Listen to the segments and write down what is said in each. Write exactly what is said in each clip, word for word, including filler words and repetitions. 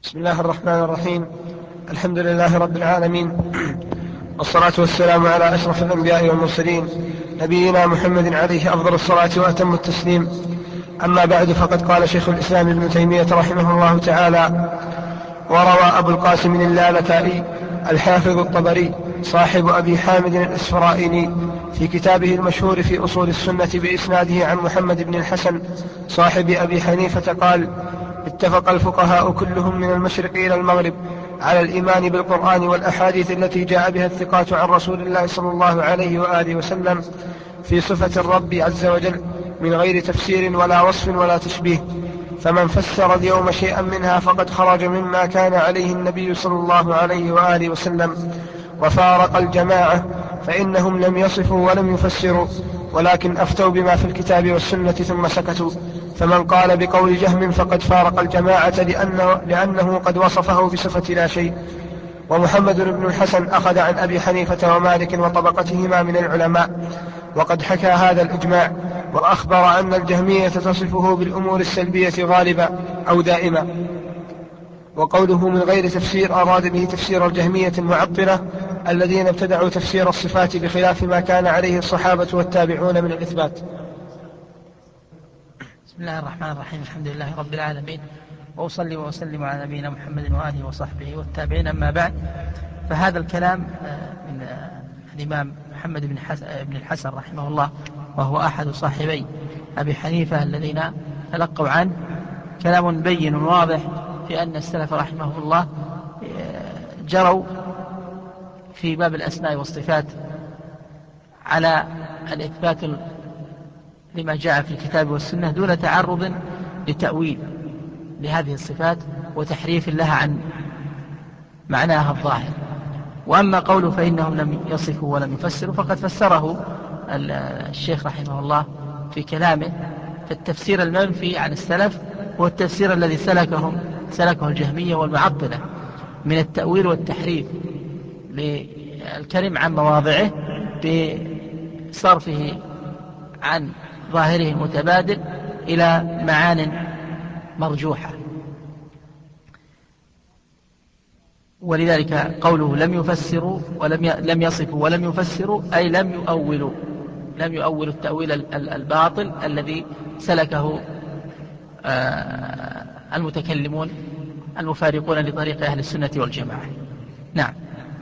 بسم الله الرحمن الرحيم. الحمد لله رب العالمين، والصلاة والسلام على أشرف الأنبياء والمرسلين نبينا محمد عليه أفضل الصلاة وأتم التسليم. أما بعد، فقد قال شيخ الإسلام ابن تيمية رحمه الله تعالى: وروى أبو القاسم اللالكائي الحافظ الطبري صاحب أبي حامد الإسفرائيني في كتابه المشهور في أصول السنة بإسناده عن محمد بن الحسن صاحب أبي حنيفة قال: اتفق الفقهاء كلهم من المشرق إلى المغرب على الإيمان بالقرآن والأحاديث التي جاء بها الثقات عن رسول الله صلى الله عليه وآله وسلم في صفة الرب عز وجل من غير تفسير ولا وصف ولا تشبيه. فمن فسر اليوم شيئا منها فقد خرج مما كان عليه النبي صلى الله عليه وآله وسلم وفارق الجماعة، فإنهم لم يصفوا ولم يفسروا، ولكن أفتوا بما في الكتاب والسنة ثم سكتوا. فمن قال بقول جهم فقد فارق الجماعة لأنه, لأنه قد وصفه بصفة لا شيء. ومحمد بن الحسن أخذ عن أبي حنيفة ومالك وطبقتهما من العلماء، وقد حكى هذا الإجماع، وأخبر أن الجهمية تصفه بالأمور السلبية غالبا أو دائما. وقوله من غير تفسير أراد به تفسير الجهمية المعطلة الذين ابتدعوا تفسير الصفات بخلاف ما كان عليه الصحابة والتابعون من الإثبات. بسم الله الرحمن الرحيم. الحمد لله رب العالمين، وأصلي وأسلم على نبينا محمد وآله وصحبه والتابعين. أما بعد، فهذا الكلام من الإمام محمد بن الحسن رحمه الله، وهو أحد صاحبي أبي حنيفة الذين تلقوا عنه، كلام بين واضح في أن السلف رحمه الله جروا في باب الأسماء والصفات على الإثبات لما جاء في الكتاب والسنة دون تعرض لتأويل لهذه الصفات وتحريف لها عن معناها الظاهر. وأما قوله فإنهم لم يصفوا ولم يفسروا، فقد فسره الشيخ رحمه الله في كلامه. فالتفسير المنفي عن السلف هو التفسير الذي سلكهم سلكه الجهمية والمعطلة من التأويل والتحريف للكلم عن مواضعه بصرفه عن ظاهره المتبادل إلى معان مرجوحة. ولذلك قوله لم يفسروا ولم لم يصفوا ولم يفسروا أي لم يؤولوا لم يؤولوا التأويل الباطل الذي سلكه المتكلمون المفارقون لطريق أهل السنة والجماعة. نعم.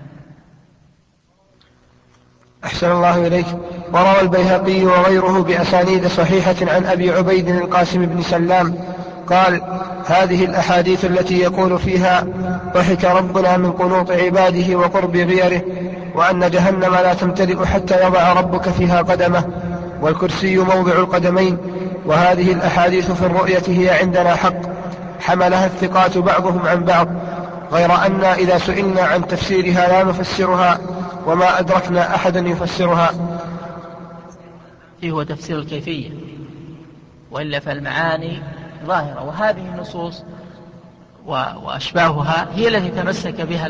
أحسن الله إليك. وروى البيهقي وغيره بأسانيد صحيحة عن أبي عبيد القاسم بن سلام قال: هذه الأحاديث التي يقول فيها ضحك ربنا من قنوط عباده وقرب غيره، وأن جهنم لا تمتلئ حتى يضع ربك فيها قدمه، والكرسي موضع القدمين، وهذه الأحاديث في الرؤية هي عندنا حق، حملها الثقات بعضهم عن بعض، غير أن إذا سئلنا عن تفسيرها لا نفسرها وما أدركنا أحدا يفسرها. فيه هو تفسير الكيفية، وإلا فالمعاني ظاهرة. وهذه النصوص وأشباهها هي التي تمسك بها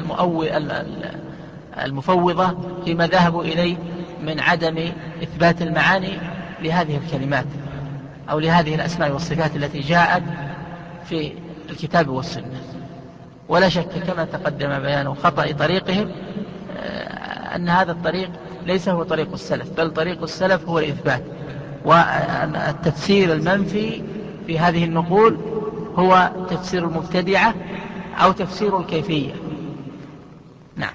المفوضة فيما ذهبوا إليه من عدم إثبات المعاني لهذه الكلمات أو لهذه الأسماء والصفات التي جاءت في الكتاب والسنة. ولا شك كما تقدم بيان خطأ طريقهم أن هذا الطريق ليس هو طريق السلف، بل طريق السلف هو الإثبات. والتفسير المنفي في هذه النقول هو تفسير المبتدعة أو تفسير الكيفية. نعم.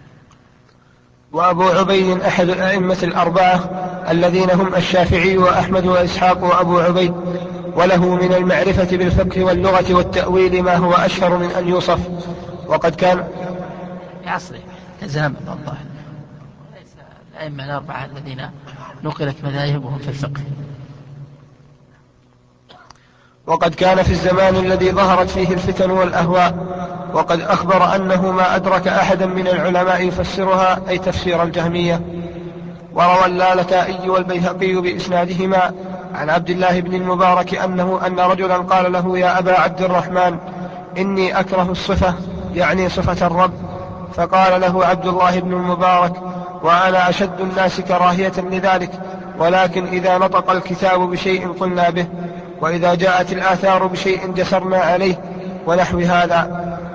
وأبو عبيد أحد الأئمة الأربعة الذين هم الشافعي وأحمد وإسحاق وأبو عبيد، وله من المعرفة بالفقه واللغة والتأويل ما هو أشهر من أن يوصف. وقد كان يعصري تزامن الله ليس الأئمة الأربعة الذين نقلت مذاهبهم في الفقه. وقد كان في الزمان الذي ظهرت فيه الفتن والأهواء، وقد أخبر أنه ما أدرك أحدا من العلماء يفسرها، أي تفسير الجهمية. وروى اللالكائي والبيهقي بإسنادهما عن عبد الله بن المبارك أنه أن رجلا قال له: يا أبا عبد الرحمن، إني أكره الصفة، يعني صفة الرب. فقال له عبد الله بن المبارك: وأنا أشد الناس كراهية لذلك، ولكن إذا نطق الكتاب بشيء قلنا به، وإذا جاءت الآثار بشيء جسرنا عليه، ونحو هذا.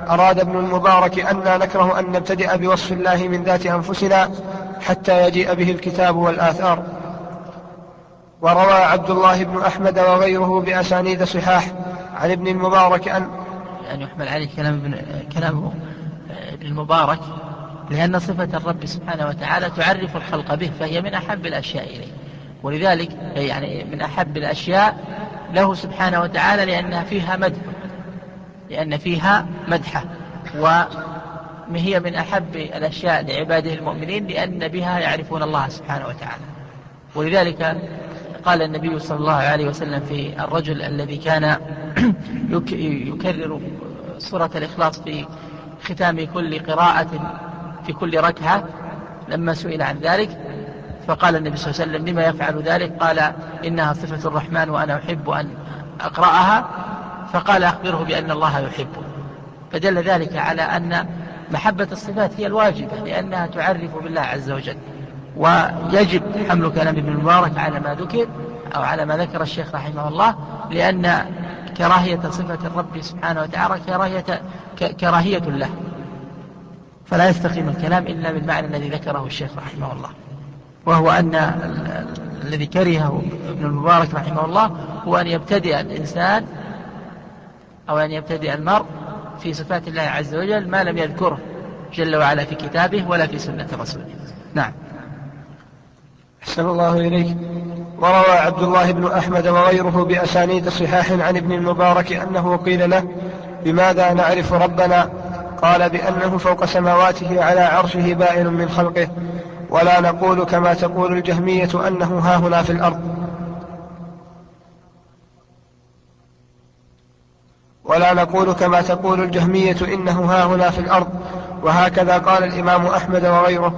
أراد ابن المبارك أننا نكره أن نبتدئ بوصف الله من ذات أنفسنا حتى يجيء به الكتاب والآثار. وروى عبد الله بن أحمد وغيره بأسانيد صحاح عن ابن المبارك أن يعني يحمل عليه كلام ابن كلام ابن المبارك، لأن صفة الرب سبحانه وتعالى تعرف الخلق به، فهي من أحب الأشياء إليه، ولذلك يعني من أحب الأشياء له سبحانه وتعالى لأنها فيها مدح، لأن فيها مدحة، وهي من أحب الأشياء لعباده المؤمنين لأن بها يعرفون الله سبحانه وتعالى. ولذلك قال النبي صلى الله عليه وسلم في الرجل الذي كان يكرر سورة الإخلاص في ختام كل قراءة في كل ركعة، لما سئل عن ذلك فقال النبي صلى الله عليه وسلم: لما يفعل ذلك؟ قال: إنها صفة الرحمن وأنا أحب أن أقرأها. فقال: أخبره بأن الله يحبه. فدل ذلك على أن محبة الصفات هي الواجبة، لأنها تعرف بالله عز وجل. ويجب حمل كلام ابن المبارك على ما ذكر أو على ما ذكر الشيخ رحمه الله، لأن كراهية صفة الرب سبحانه وتعالى كراهية, كراهية له، فلا يستقيم الكلام إلا بالمعنى الذي ذكره الشيخ رحمه الله، وهو أن الذي كرهه ابن المبارك رحمه الله هو أن يبتدئ الإنسان أو أن يبتدئ المرء في صفات الله عز وجل ما لم يذكره جل وعلا في كتابه ولا في سنة رسوله. نعم. أحسن الله إليك. وروى عبد الله بن أحمد وغيره بأسانيد صحاح عن ابن المبارك أنه قيل له: بماذا نعرف ربنا؟ قال: بأنه فوق سماواته على عرشه بائن من خلقه، ولا نقول كما تقول الجهمية أنه هاهنا في الأرض ولا نقول كما تقول الجهمية إنه هاهنا في الأرض وهكذا قال الإمام أحمد وغيره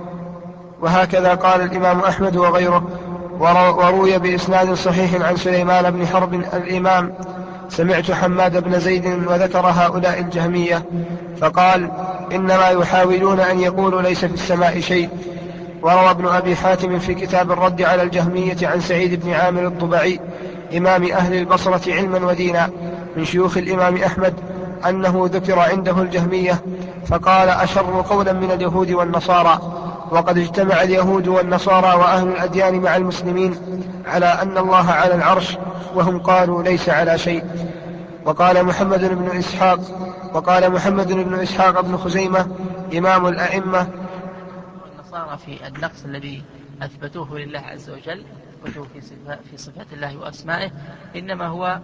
وهكذا قال الإمام أحمد وغيره. وروي بإسناد صحيح عن سليمان بن حرب الإمام: سمعت حماد بن زيد وذكر هؤلاء الجهمية فقال: إنما يحاولون أن يقولوا ليس في السماء شيء. وروى ابن أبي حاتم في كتاب الرد على الجهمية عن سعيد بن عامر الطبعي إمام أهل البصرة علما ودينا من شيوخ الإمام أحمد أنه ذكر عنده الجهمية فقال: أشر قولا من اليهود والنصارى. وقد اجتمع اليهود والنصارى وأهل الأديان مع المسلمين على أن الله على العرش، وهم قالوا ليس على شيء. وقال محمد بن إسحاق وقال محمد بن إسحاق بن خزيمة إمام الأئمة: النصارى في النقص الذي أثبتوه لله عز وجل، أثبتوه في صفات الله وأسمائه، إنما هو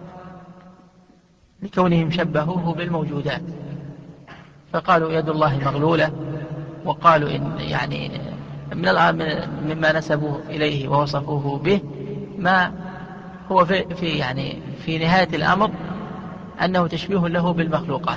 لكونهم شبهوه بالموجودات، فقالوا يد الله مغلولة، وقالوا إن يعني من مما نسبوه إليه ووصفوه به ما هو في, في يعني في نهاية الأمر أنه تشبيه له بالمخلوقات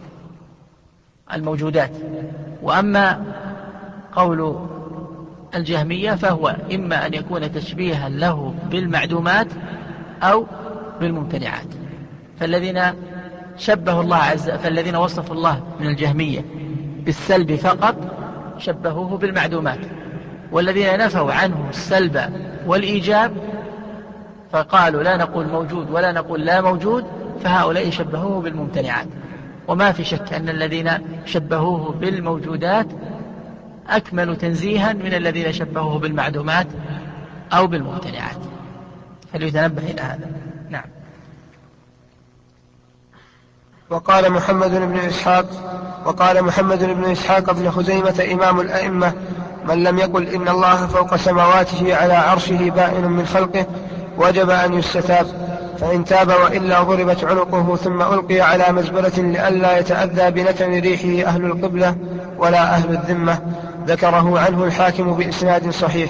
الموجودات. وأما قول الجهمية فهو إما أن يكون تشبيها له بالمعدومات أو بالممتنعات. فالذين شبهوا الله عز فالذين وصفوا الله من الجهمية بالسلب فقط شبهوه بالمعدومات، والذين نفوا عنه السلب والإيجاب فقالوا لا نقول موجود ولا نقول لا موجود، فهؤلاء شبهوه بالممتنعات. وما في شك أن الذين شبهوه بالموجودات أكمل تنزيها من الذين شبهوه بالمعدومات أو بالممتنعات، فليتنبه إلى هذا. نعم. وقال محمد بن إسحاق وقال محمد بن إسحاق بن خزيمة إمام الأئمة: من لم يقل إن الله فوق سماواته على عرشه بائن من خلقه وجب أن يستتاب، فإن تاب وإلا ضربت عنقه ثم ألقي على مزبلة لئلا يتأذى بنتن ريحه أهل القبلة ولا أهل الذمة. ذكره عنه الحاكم بإسناد صحيح.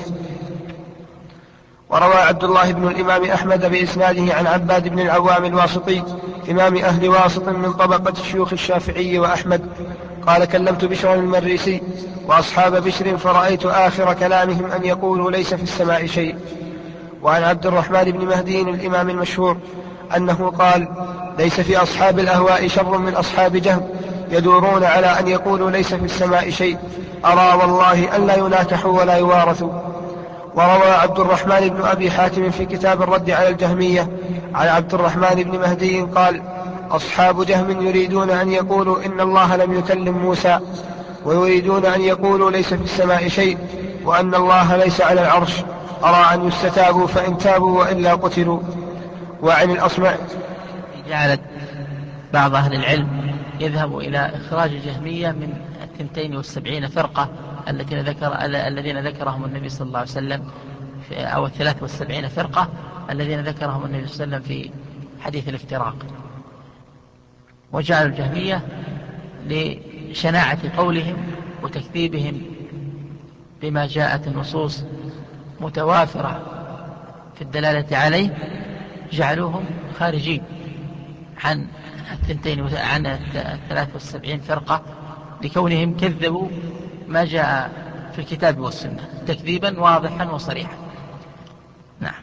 وروى عبد الله بن الإمام أحمد بإسناده عن عباد بن العوام الواسطي إمام أهل واسط من طبقة شيوخ الشافعي وأحمد قال: كلمت بشر المريسي وأصحاب بشر فرأيت آخر كلامهم أن يقولوا ليس في السماء شيء. وعن عبد الرحمن بن مهدي الإمام المشهور أنه قال: ليس في أصحاب الأهواء شر من أصحاب جهم يدورون على أن يقولوا ليس في السماء شيء، أرى والله أن لا يناكحوا ولا يوارثوا. وروى عبد الرحمن بن أبي حاتم في كتاب الرد على الجهمية عن عبد الرحمن بن مهدي قال: أصحاب جهم يريدون أن يقولوا إن الله لم يكلم موسى، ويريدون أن يقولوا ليس في السماء شيء، وأن الله ليس على العرش. أرى أن يستتابوا فإن تابوا وإلا قتلوا. وعن الأصمع جعلت بعض أهل العلم يذهب إلى إخراج الجهمية من الثنتين والسبعين فرقة التي ذكر الذين ذكرهم النبي صلى الله عليه وسلم في أو الثلاث والسبعين فرقة الذين ذكرهم النبي صلى الله عليه وسلم في حديث الافتراق، وجعلوا الجهمية لشناعة قولهم وتكذيبهم بما جاءت النصوص متوافرة في الدلالة عليه، جعلوهم خارجين عن الثنتين عن الثلاث والسبعين فرقة لكونهم كذبوا ما جاء في الكتاب والسنة تكذيبا واضحا وصريحا. نعم.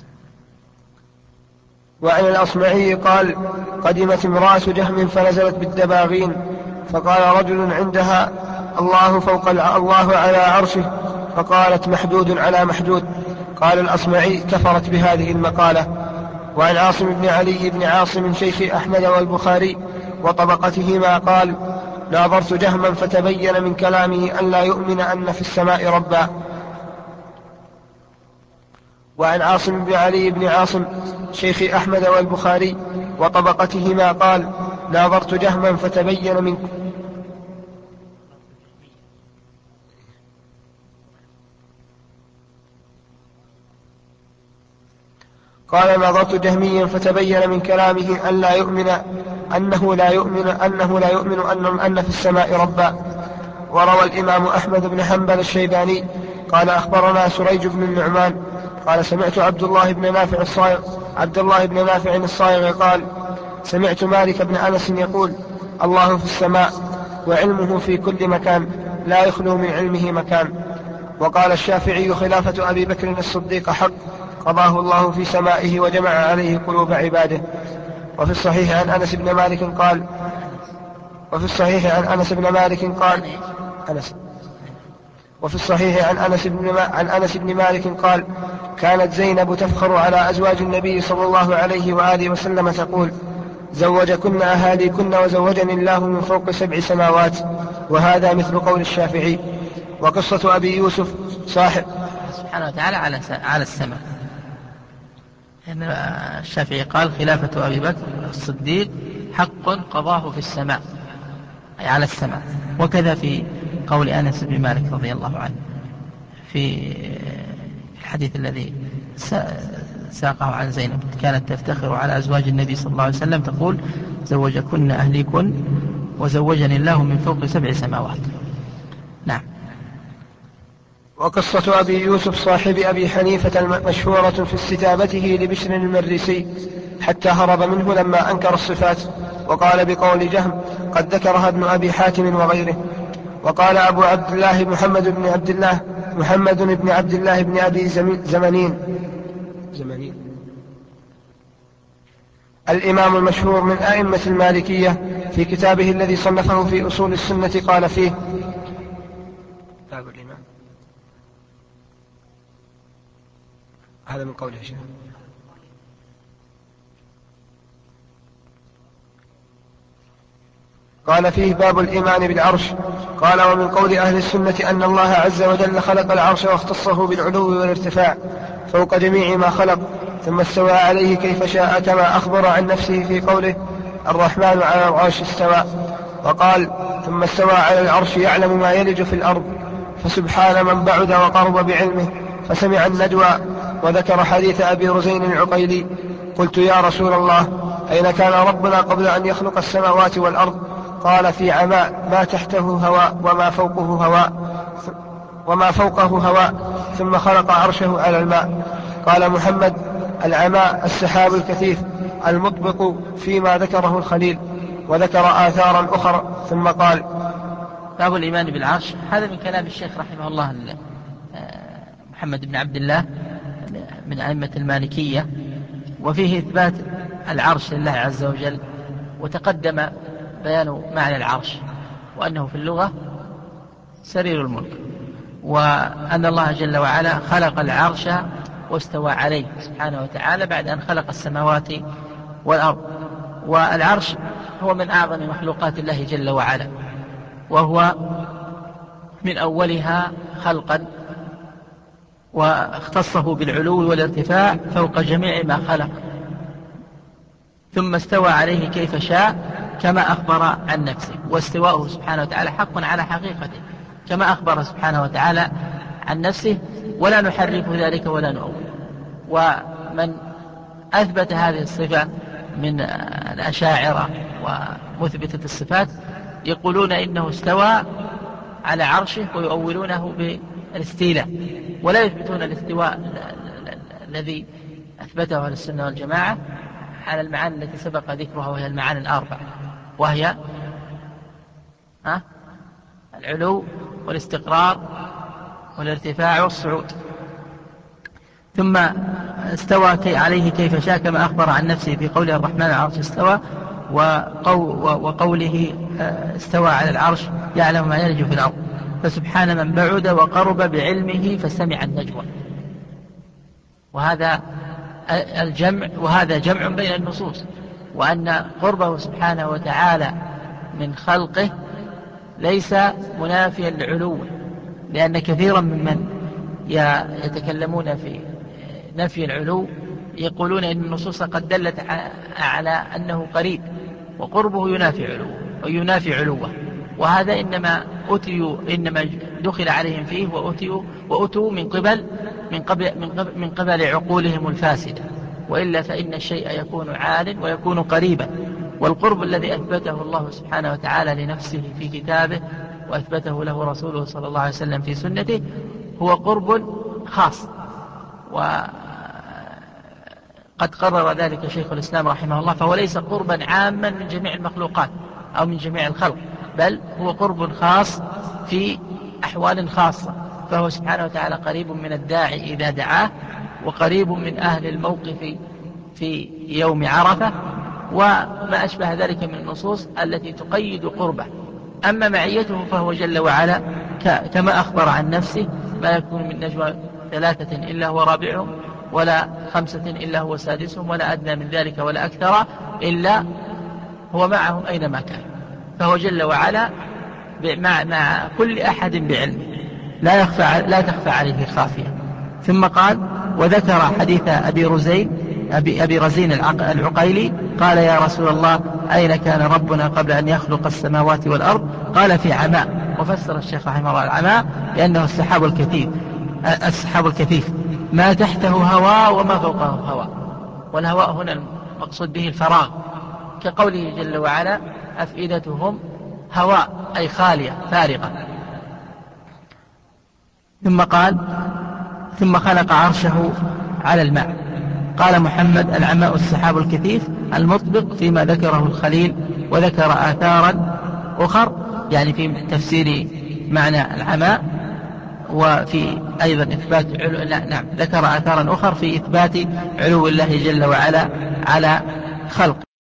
وعن الأصمعي قال: قدمت امرأة جهم فنزلت بالدباغين، فقال رجل عندها: الله فوق الله على عرشه، فقالت: محدود على محدود. قال الأصمعي: كفرت بهذه المقالة. وعن عاصم بن علي بن عاصم شيخ أحمد والبخاري وطبقتهما قال: ناظرت جهما فتبين من كلامه أن لا يؤمن أن في السماء ربا. وعن عاصم بن علي بن عاصم شيخ أحمد والبخاري وطبقتهما قال: ناظرت جهما فتبين من قال نظرت جهميا فتبين من كلامه أن لا يؤمن أنه لا يؤمن أنه لا يؤمن أن, أن في السماء ربا. وروى الإمام أحمد بن حنبل الشيباني قال: أخبرنا سريج بن النعمان قال: سمعت عبد الله بن نافع الصائغ عبد الله بن نافع الصائغ قال: سمعت مالك بن أنس يقول: الله في السماء وعلمه في كل مكان، لا يخلو من علمه مكان. وقال الشافعي: خلافة أبي بكر الصديق حق، قضاه الله في سمائه وجمع عليه قلوب عباده. وفي الصحيح عن أنس بن مالك قال وفي الصحيح عن أنس بن مالك قال أنس وفي الصحيح عن أنس بن عن أنس بن مالك قال: كانت زينب تفخر على أزواج النبي صلى الله عليه وآله وسلم تقول: زوجكن أهاليكن وزوجني الله من فوق سبع سماوات. وهذا مثل قول الشافعي. وقصة أبي يوسف صاحب سبحانه وتعالى على على السماء، يعني الشافعي قال: خلافة أبي بكر الصديق حق قضاه في السماء، أي على السماء. وكذا في قول أنس بن مالك رضي الله عنه في الحديث الذي ساقه عن زينب: كانت تفتخر على أزواج النبي صلى الله عليه وسلم تقول: زوجكن أهليكن وزوجني الله من فوق سبع سماوات. نعم. وقصة أبي يوسف صاحب أبي حنيفة مشهورة في استتابته لبشر المريسي حتى هرب منه لما أنكر الصفات، وقال بقول جهم: قد ذكرها ابن أبي حاتم وغيره. وقال أبو عبد الله محمد بن عبد الله محمد بن عبد الله بن أبي زمنين زمنين الإمام المشهور من أئمة المالكية في كتابه الذي صنفه في أصول السنة قال فيه: باب الإمام. هذا من قوله شيء. قال فيه: باب الإيمان بالعرش. قال: ومن قول أهل السنة أن الله عز وجل خلق العرش واختصه بالعلو والارتفاع فوق جميع ما خلق، ثم استوى عليه كيف شاء، كما أخبر عن نفسه في قوله: الرحمن على العرش استوى. وقال: ثم استوى على العرش يعلم ما يلج في الأرض. فسبحان من بعد وقرب بعلمه فسمع النجوى. وذكر حديث أبي رزين العقيلي: قلت: يا رسول الله، أين كان ربنا قبل أن يخلق السماوات والأرض؟ قال: في عماء ما تحته هواء وما فوقه هواء وما فوقه هواء ثم خلق عرشه على الماء. قال محمد: العماء السحاب الكثيف المطبق فيما ذكره الخليل. وذكر آثارا أخرى ثم قال: باب الإيمان بالعرش. هذا من كلام الشيخ رحمه الله محمد بن عبد الله من أئمة المالكية، وفيه إثبات العرش لله عز وجل. وتقدم بيان معنى العرش، وأنه في اللغة سرير الملك، وأن الله جل وعلا خلق العرش واستوى عليه سبحانه وتعالى بعد أن خلق السماوات والأرض. والعرش هو من أعظم مخلوقات الله جل وعلا، وهو من أولها خلقا، واختصه بالعلو والارتفاع فوق جميع ما خلق، ثم استوى عليه كيف شاء كما أخبر عن نفسه. واستواءه سبحانه وتعالى حق على حقيقته كما أخبر سبحانه وتعالى عن نفسه، ولا نحرف ذلك ولا نؤول. ومن أثبت هذه الصفة من الأشاعرة ومثبتة الصفات يقولون إنه استوى على عرشه ويؤولونه بالاستيلاء، ولا يثبتون الاستواء الذي أثبته أهل السنة والجماعة على المعاني التي سبق ذكرها، وهي المعاني الأربع، وهي ها العلو والاستقرار والارتفاع والصعود. ثم استوى عليه كيف شاء كما أخبر عن نفسه في قوله الرحمن على العرش استوى، وقوله استوى على العرش يعلم ما يلج في الأرض، فسبحان من بعد وقرب بعلمه فسمع النجوى. وهذا الجمع وهذا جمع بين النصوص، وأن قربه سبحانه وتعالى من خلقه ليس منافيا لعلوه، لأن كثيرا ممن يتكلمون في نفي العلو يقولون إن النصوص قد دلت على أنه قريب، وقربه ينافي علوه وينافي علوه، وهذا إنما أتيوا إنما دخل عليهم فيه وأتيوا وأتوا من قبل من قبل من قبل, من قبل عقولهم الفاسدة، وإلا فإن الشيء يكون عال ويكون قريبا. والقرب الذي أثبته الله سبحانه وتعالى لنفسه في كتابه وأثبته له رسوله صلى الله عليه وسلم في سنته هو قرب خاص، وقد قرر ذلك شيخ الإسلام رحمه الله، فهو ليس قربا عاما من جميع المخلوقات أو من جميع الخلق، بل هو قرب خاص في أحوال خاصة. فهو سبحانه وتعالى قريب من الداعي إذا دعاه، وقريب من أهل الموقف في يوم عرفة، وما أشبه ذلك من النصوص التي تقيد قربه. أما معيته فهو جل وعلا كما أخبر عن نفسه ما يكون من نجوى ثلاثة إلا هو رابعهم، ولا خمسة إلا هو سادسهم، ولا أدنى من ذلك ولا أكثر إلا هو معهم أينما كان. فهو جل وعلا مع, مع كل أحد بعلمه، لا, يخفى لا تخفى عليه خافية. ثم قال: وذكر حديث أبي رزين أبي, أبي رزين العقيلي قال: يا رسول الله أين كان ربنا قبل أن يخلق السماوات والأرض؟ قال: في عماء. وفسر الشيخ رحمه الله العماء لأنه السحاب الكثيف السحاب الكثيف ما تحته هواء وما فوقه هواء، والهواء هنا المقصود به الفراغ، كقوله جل وعلا: أفئدتهم هواء، أي خالية فارغة. ثم قال: ثم خلق عرشه على الماء. قال محمد: العماء السحاب الكثيف المطبق فيما ذكره الخليل، وذكر آثارا أخر يعني في تفسير معنى العماء، وفي أيضا إثبات علو... لا نعم ذكر آثارا أخر في إثبات علو الله جل وعلا على خلق.